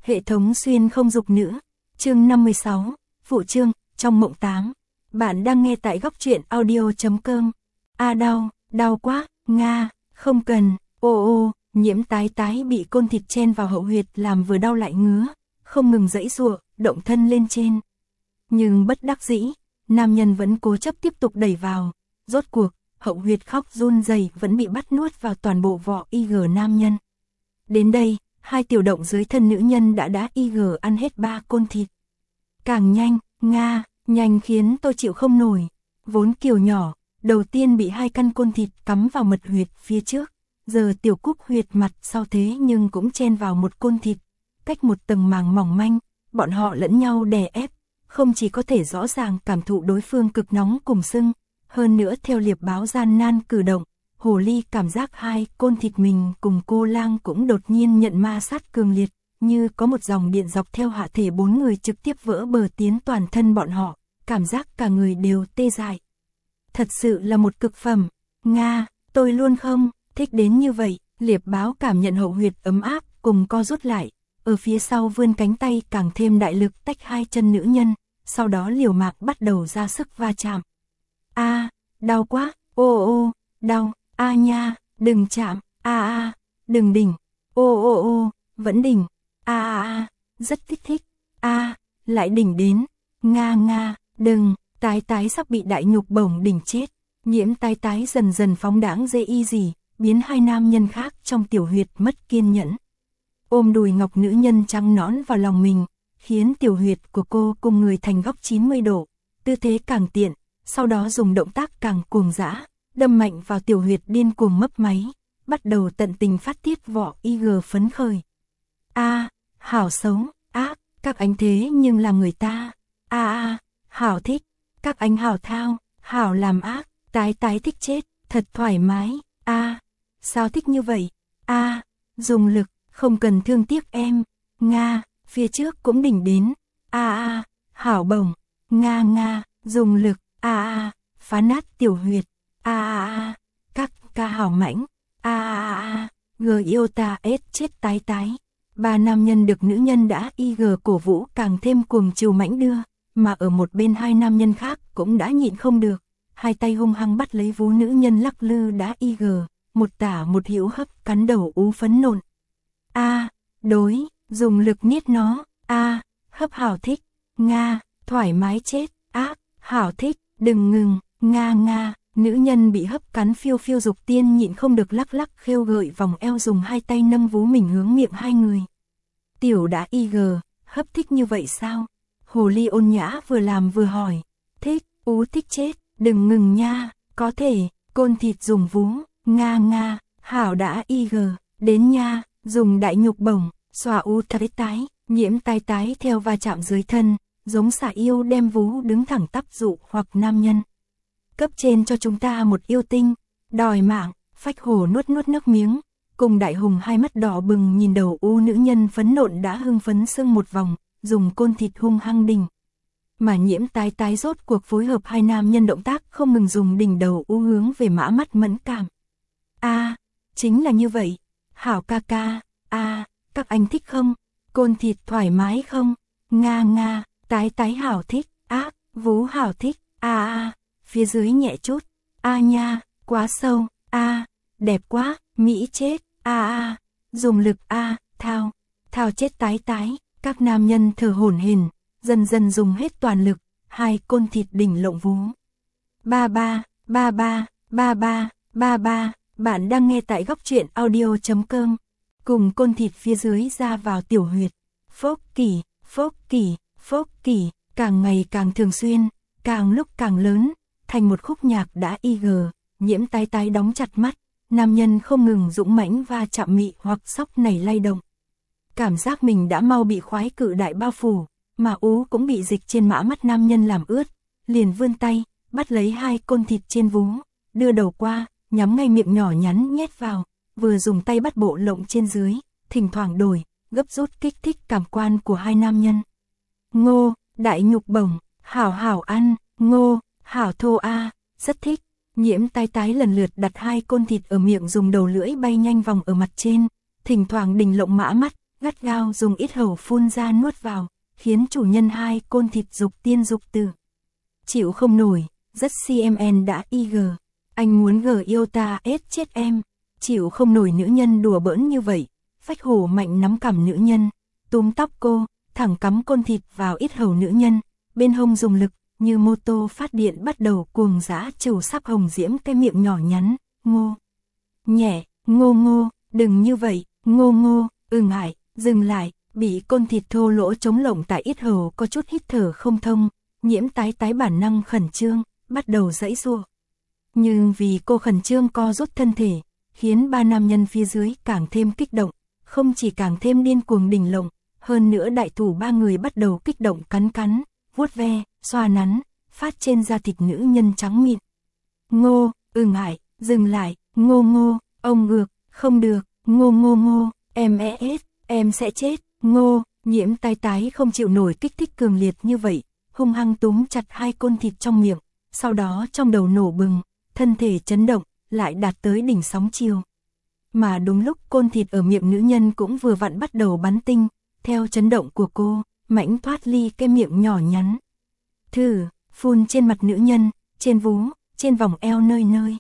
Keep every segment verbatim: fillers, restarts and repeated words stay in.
Hệ thống xuyên không dục nữ. Chương năm mươi sáu, phụ chương, trong mộng tám. Bạn đang nghe tại góc truyện audio chấm com. A đau, đau quá, nga, không cần, ô ô, Nhiễm Tái Tái bị côn thịt chen vào hậu huyệt làm vừa đau lại ngứa, không ngừng giãy giụa, động thân lên trên. Nhưng bất đắc dĩ, nam nhân vẫn cố chấp tiếp tục đẩy vào, rốt cuộc, hậu huyệt khóc run rẩy vẫn bị bắt nuốt vào toàn bộ vỏ i giê nam nhân. Đến đây, hai tiểu động dưới thân nữ nhân đã đã i giê ăn hết ba côn thịt. Càng nhanh, nga, nhanh khiến tôi chịu không nổi. Vốn kiều nhỏ, đầu tiên bị hai căn côn thịt cắm vào mật huyệt phía trước, giờ tiểu cúc huyệt mặt sau thế nhưng cũng chen vào một côn thịt, cách một tầng màng mỏng manh, bọn họ lẫn nhau đè ép, không chỉ có thể rõ ràng cảm thụ đối phương cực nóng cùng sưng, hơn nữa theo liệp báo gian nan cử động, hồ ly cảm giác hai côn thịt mình cùng cô lang cũng đột nhiên nhận ma sát cường liệt, như có một dòng điện dọc theo hạ thể bốn người trực tiếp vỡ bờ tiến toàn thân bọn họ, cảm giác cả người đều tê dại. Thật sự là một cực phẩm, nga, tôi luôn không thích đến như vậy. Liệp báo cảm nhận hậu huyệt ấm áp cùng co rút lại, ở phía sau vươn cánh tay càng thêm đại lực tách hai chân nữ nhân, sau đó liều mạng bắt đầu ra sức va chạm. A, đau quá, ô ô, đau, a nha, đừng chạm, a a, đừng đỉnh, ô ô ô, vẫn đỉnh, a a a, rất thích thích, a, lại đỉnh đến, nga nga, đừng, Tái Tái sắp bị đại nhục bổng đỉnh chết. Nhiễm Tái Tái dần dần phóng đãng dễ y gì, biến hai nam nhân khác trong tiểu huyệt mất kiên nhẫn. Ôm đùi ngọc nữ nhân trắng nõn vào lòng mình, khiến tiểu huyệt của cô cùng người thành góc chín mươi độ, tư thế càng tiện, sau đó dùng động tác càng cuồng dã, đâm mạnh vào tiểu huyệt điên cuồng mấp máy, bắt đầu tận tình phát tiết vỏ i giê phấn khởi. A, hảo xấu, ác, các anh thế nhưng làm người ta. A a, hảo thích, các anh hảo thao, hảo làm ác, Tái Tái thích chết, thật thoải mái. A, sao thích như vậy? A, dùng lực, không cần thương tiếc em. Nga, phía trước cũng đỉnh đến. A a, hảo bổng. Nga nga, dùng lực. A a, phá nát tiểu huyệt. A a a, các ca hảo mãnh. A a a, gờ yêu ta ết chết Tái Tái. Ba nam nhân được nữ nhân đã i giê cổ vũ càng thêm cuồng chiều mãnh đưa, mà ở một bên hai nam nhân khác cũng đã nhịn không được, hai tay hung hăng bắt lấy vú nữ nhân lắc lư đã i giê, một tả một hữu hấp cắn đầu ú phấn nộn. A, đối, dùng lực niết nó. A, hấp hảo thích. Nga, thoải mái chết. Ác, hảo thích, đừng ngừng. Nga nga, nữ nhân bị hấp cắn phiêu phiêu dục tiên nhịn không được lắc lắc khêu gợi vòng eo dùng hai tay nâng vú mình hướng miệng hai người. Tiểu đã i giê, hấp thích như vậy sao? Hồ ly ôn nhã vừa làm vừa hỏi. Thích, ú thích chết, đừng ngừng nha, có thể, côn thịt dùng vú. Nga nga, hảo đã i giê, đến nha, dùng đại nhục bổng, xòa ú Tái Tái. Nhiễm Tái Tái theo va chạm dưới thân, giống xả yêu đem vú đứng thẳng tắp dụ hoặc nam nhân. Cấp trên cho chúng ta một yêu tinh, đòi mạng. Phách hổ nuốt nuốt nước miếng, cùng đại hùng hai mắt đỏ bừng nhìn đầu u nữ nhân phấn nộn đã hưng phấn sưng một vòng, dùng côn thịt hung hăng đỉnh. Mà Nhiễm Tái Tái rốt cuộc phối hợp hai nam nhân động tác không ngừng dùng đỉnh đầu u hướng về mã mắt mẫn cảm. A, chính là như vậy. Hảo ca ca. A, các anh thích không? Côn thịt thoải mái không? Nga nga, Tái Tái hảo thích. Ác, vú hảo thích. A a, phía dưới nhẹ chút. A nha, quá sâu. A, đẹp quá, mỹ chết. A a, dùng lực. A, thao, thao chết Tái Tái. Các nam nhân thở hổn hển, dần dần dùng hết toàn lực, hai côn thịt đỉnh lộng vú. Ba ba, ba ba, ba ba, ba ba, bạn đang nghe tại góc truyện audio chấm com. Cùng côn thịt phía dưới ra vào tiểu huyệt. Phốc kỳ, phốc kỳ, phốc kỳ, càng ngày càng thường xuyên, càng lúc càng lớn, thành một khúc nhạc đã i giê. Nhiễm Tái Tái đóng chặt mắt, nam nhân không ngừng dũng mãnh va chạm mị hoặc sóc nảy lay động. Cảm giác mình đã mau bị khoái cự đại bao phủ, mà ú cũng bị dịch trên mã mắt nam nhân làm ướt, liền vươn tay, bắt lấy hai côn thịt trên vú, đưa đầu qua, nhắm ngay miệng nhỏ nhắn nhét vào, vừa dùng tay bắt bộ lộng trên dưới, thỉnh thoảng đổi, gấp rút kích thích cảm quan của hai nam nhân. Ngô, đại nhục bổng, hảo hảo ăn, ngô, hảo thô a, rất thích. Nhiễm Tái Tái lần lượt đặt hai côn thịt ở miệng dùng đầu lưỡi bay nhanh vòng ở mặt trên, thỉnh thoảng đình lộng mã mắt, gắt gao dùng ít hầu phun ra nuốt vào, khiến chủ nhân hai côn thịt dục tiên dục tử. Chịu không nổi, rất xê em en đã i giê, anh muốn gờ yêu ta ết chết em, chịu không nổi nữ nhân đùa bỡn như vậy, phách hổ mạnh nắm cằm nữ nhân, túm tóc cô, thẳng cắm côn thịt vào ít hầu nữ nhân, bên hông dùng lực, như mô tô phát điện bắt đầu cuồng dã trầu sắp hồng diễm cái miệng nhỏ nhắn, ngô. Nhẹ, ngô ngô, đừng như vậy, ngô ngô, ưng hại, dừng lại, bị côn thịt thô lỗ chống lồng tại ít hầu có chút hít thở không thông, Nhiễm tái tái bản năng khẩn trương, bắt đầu giãy giụa. Nhưng vì cô khẩn trương co rút thân thể, khiến ba nam nhân phía dưới càng thêm kích động, không chỉ càng thêm điên cuồng đỉnh lộng, hơn nữa đại thủ ba người bắt đầu kích động cắn cắn, vuốt ve, xoa nắn, phát trên da thịt nữ nhân trắng mịn. Ngô, ưng hại, dừng lại, ngô ngô, ông ngược, không được, ngô ngô ngô, em é ết, em sẽ chết, ngô, Nhiễm tái tái không chịu nổi kích thích cường liệt như vậy, hung hăng túm chặt hai côn thịt trong miệng, sau đó trong đầu nổ bừng, thân thể chấn động, lại đạt tới đỉnh sóng chiều. Mà đúng lúc côn thịt ở miệng nữ nhân cũng vừa vặn bắt đầu bắn tinh, theo chấn động của cô, mãnh thoát ly cái miệng nhỏ nhắn. Thử, phun trên mặt nữ nhân, trên vú, trên vòng eo nơi nơi.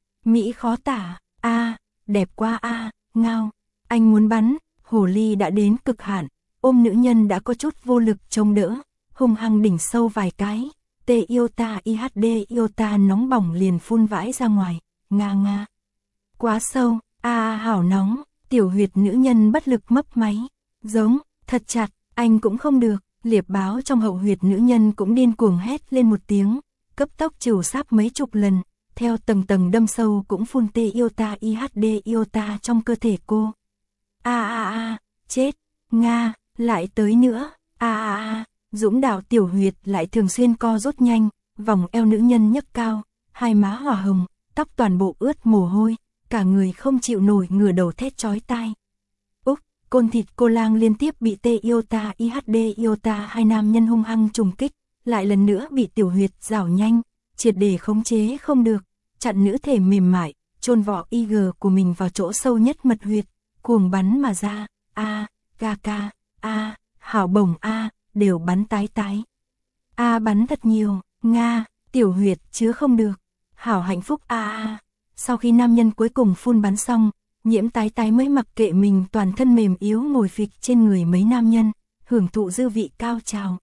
Mỹ khó tả, a, đẹp quá a, ngao, anh muốn bắn, hồ ly đã đến cực hạn, ôm nữ nhân đã có chút vô lực chống đỡ, hung hăng đỉnh sâu vài cái, tê yêu ta i hát đê yêu ta nóng bỏng liền phun vãi ra ngoài, nga nga. Quá sâu, a à, hảo nóng, tiểu huyệt nữ nhân bất lực mấp máy, giống, thật chặt, anh cũng không được, liệp báo trong hậu huyệt nữ nhân cũng điên cuồng hét lên một tiếng, cấp tốc trừu sáp mấy chục lần, theo tầng tầng đâm sâu cũng phun tê yêu ta i hát đê yêu ta trong cơ thể cô. A a a, chết, nga, lại tới nữa, a a a, dũng đạo tiểu huyệt lại thường xuyên co rút nhanh, vòng eo nữ nhân nhấc cao, hai má hỏa hồng, tóc toàn bộ ướt mồ hôi, cả người không chịu nổi ngửa đầu thét chói tai. Úc, côn thịt cô lang liên tiếp bị tê yêu ta i hát đê yêu ta hai nam nhân hung hăng trùng kích, lại lần nữa bị tiểu huyệt rảo nhanh, triệt để khống chế không được, chặn nữ thể mềm mại, chôn vỏ i giê của mình vào chỗ sâu nhất mật huyệt, cuồng bắn mà ra, a, ga ca, a, hảo bổng a, đều bắn tái tái. A bắn thật nhiều, nga, tiểu huyệt chứa không được, hảo hạnh phúc a a. Sau khi nam nhân cuối cùng phun bắn xong, Nhiễm tái tái mới mặc kệ mình toàn thân mềm yếu ngồi phịch trên người mấy nam nhân, hưởng thụ dư vị cao trào.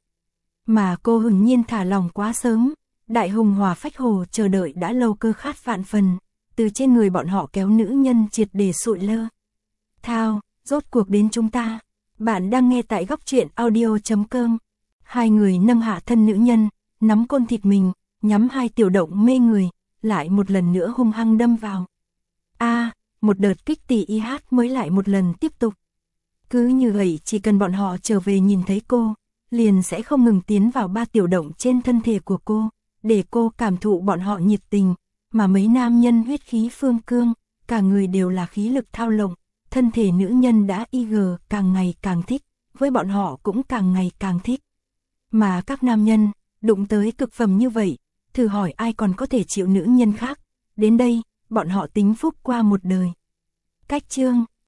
Mà cô hừng nhiên thả lòng quá sớm, đại hùng hòa phách hồ chờ đợi đã lâu cơ khát vạn phần, từ trên người bọn họ kéo nữ nhân triệt để sụi lơ. Thao, rốt cuộc đến chúng ta. Bạn đang nghe tại góc truyện audio chấm com. Hai người nâng hạ thân nữ nhân, nắm côn thịt mình, nhắm hai tiểu động mê người, lại một lần nữa hung hăng đâm vào. A, à, một đợt kích tỉ i hát mới lại một lần tiếp tục. Cứ như vậy chỉ cần bọn họ trở về nhìn thấy cô, liền sẽ không ngừng tiến vào ba tiểu động trên thân thể của cô, để cô cảm thụ bọn họ nhiệt tình, mà mấy nam nhân huyết khí phương cương, cả người đều là khí lực thao lộng, thân thể nữ nhân đã i giê càng ngày càng thích, với bọn họ cũng càng ngày càng thích. Mà các nam nhân, đụng tới cực phẩm như vậy, thử hỏi ai còn có thể chịu nữ nhân khác, đến đây, bọn họ tính phúc qua một đời. Cách chương